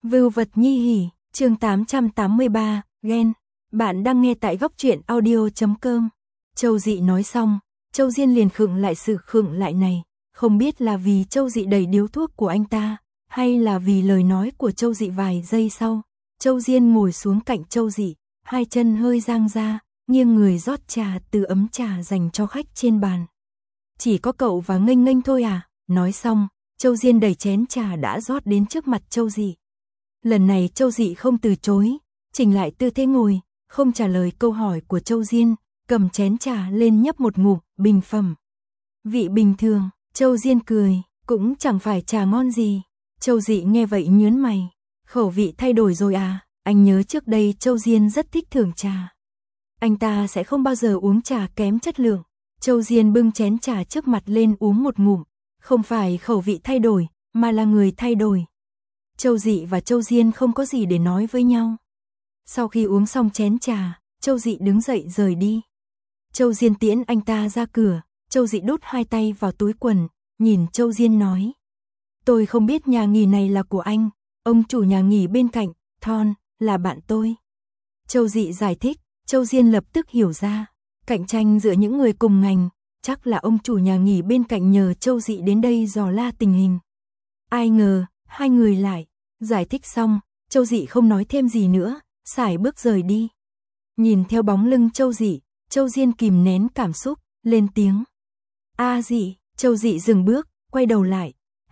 Vưu vật nhi hỉ, chương 883, ghen. Bạn đang nghe tại góc truyện audio.com. Châu Dị nói xong, Châu Diên liền khựng lại sự khựng lại này, không biết là vì Châu Dị đầy điếu thuốc của anh ta, hay là vì lời nói của Châu Dị vài giây sau. Châu Diên ngồi xuống cạnh Châu Dị, hai chân hơi dang ra, nghiêng người rót trà từ ấm trà dành cho khách trên bàn. Chỉ có cậu và nghênh nghênh thôi à? Nói xong, Châu Diên đẩy chén trà đã rót đến trước mặt Châu Dị. Lần này Châu Dị không từ chối, chỉnh lại tư thế ngồi, không trả lời câu hỏi của Châu Diên, cầm chén trà lên nhấp một ngụm, bình phẩm. Vị bình thường, Châu Diên cười, cũng chẳng phải trà ngon gì. Châu Dị nghe vậy nhướng mày, khẩu vị thay đổi rồi à? Anh nhớ trước đây Châu Diên rất thích thưởng trà. Anh ta sẽ không bao giờ uống trà kém chất lượng. Châu Diên bưng chén trà trước mặt lên uống một ngụm, không phải khẩu vị thay đổi, mà là người thay đổi. Châu Dị và Châu Diên không có gì để nói với nhau. Sau khi uống xong chén trà, Châu Dị đứng dậy rời đi. Châu Diên tiễn anh ta ra cửa, Châu Dị đút hai tay vào túi quần, nhìn Châu Diên nói. Tôi không biết nhà nghỉ này là của anh, ông chủ nhà nghỉ bên cạnh, Thon, là bạn tôi. Châu Dị giải thích, Châu Diên lập tức hiểu ra, cạnh tranh giữa những người cùng ngành, chắc là ông chủ nhà nghỉ bên cạnh nhờ Châu Dị đến đây dò la tình hình. Ai ngờ, hai người lại, giải thích xong, Châu Dị không nói thêm gì nữa, sải bước rời đi. Nhìn theo bóng lưng Châu Dị, Châu Diên kìm nén cảm xúc, lên tiếng. A Dị, Châu Dị dừng bước, quay đầu lại.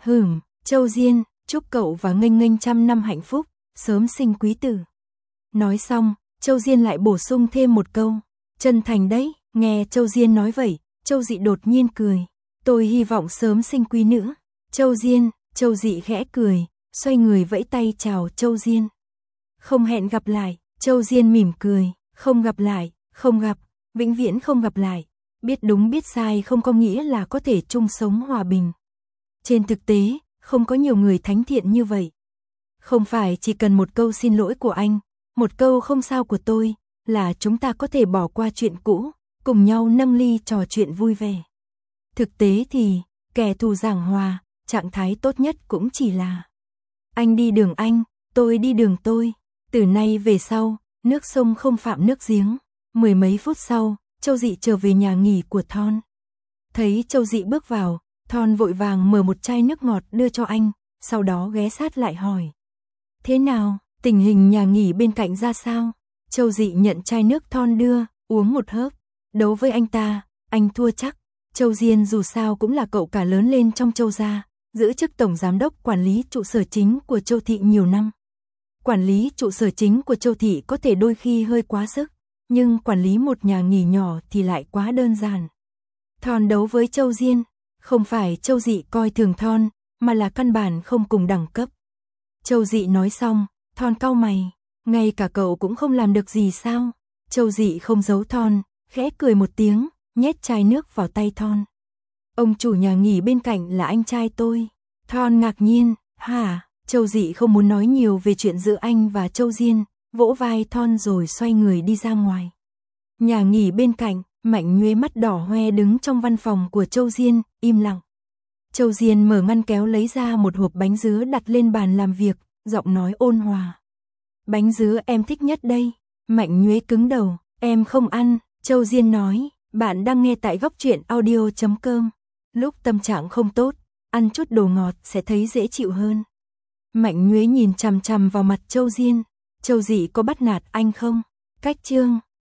Châu Diên, chúc cậu và nghênh nghênh trăm năm hạnh phúc, sớm sinh quý tử. Nói xong, Châu Diên lại bổ sung thêm một câu. Chân thành đấy, nghe Châu Diên nói vậy, Châu Dị đột nhiên cười. Tôi hy vọng sớm sinh quý nữ. Châu Diên, Châu Dị khẽ cười, xoay người vẫy tay chào Châu Diên. Không hẹn gặp lại, Châu Diên mỉm cười, không gặp lại, không gặp, vĩnh viễn không gặp lại. Biết đúng biết sai không có nghĩa là có thể chung sống hòa bình. Trên thực tế, không có nhiều người thánh thiện như vậy. Không phải chỉ cần một câu xin lỗi của anh, một câu không sao của tôi, là chúng ta có thể bỏ qua chuyện cũ, cùng nhau nâng ly trò chuyện vui vẻ. Thực tế thì, kẻ thù giảng hòa, trạng thái tốt nhất cũng chỉ là anh đi đường anh, tôi đi đường tôi. Từ nay về sau, nước sông không phạm nước giếng. Mười mấy phút sau, Châu Dị trở về nhà nghỉ của Thon. Thấy Châu Dị bước vào, Thon vội vàng mở một chai nước ngọt đưa cho anh, sau đó ghé sát lại hỏi. Thế nào, tình hình nhà nghỉ bên cạnh ra sao? Châu Dị nhận chai nước Thon đưa, uống một hớp. Đấu với anh ta, anh thua chắc. Châu Diên dù sao cũng là cậu cả lớn lên trong Châu gia, giữ chức tổng giám đốc quản lý trụ sở chính của Châu thị nhiều năm. Quản lý trụ sở chính của Châu thị có thể đôi khi hơi quá sức, nhưng quản lý một nhà nghỉ nhỏ thì lại quá đơn giản. Thon đấu với Châu Diên, không phải Châu Dị coi thường Thon, mà là căn bản không cùng đẳng cấp. Châu Dị nói xong, Thon cau mày, ngay cả cậu cũng không làm được gì sao? Châu Dị không giấu Thon, khẽ cười một tiếng, nhét chai nước vào tay Thon. Ông chủ nhà nghỉ bên cạnh là anh trai tôi. Thon ngạc nhiên, hả? Châu Dị không muốn nói nhiều về chuyện giữa anh và Châu Diên, vỗ vai Thon rồi xoay người đi ra ngoài. Nhà nghỉ bên cạnh, Mạnh Nhuế mắt đỏ hoe đứng trong văn phòng của Châu Diên, im lặng. Châu Diên mở ngăn kéo lấy ra một hộp bánh dứa đặt lên bàn làm việc, giọng nói ôn hòa. Bánh dứa em thích nhất đây. Mạnh Nhuế cứng đầu, em không ăn. Châu Diên nói, bạn đang nghe tại góc truyện audio.com. Lúc tâm trạng không tốt, ăn chút đồ ngọt sẽ thấy dễ chịu hơn. Mạnh Nhuế nhìn chằm chằm vào mặt Châu Diên. Châu Dị có bắt nạt anh không? Cách chương.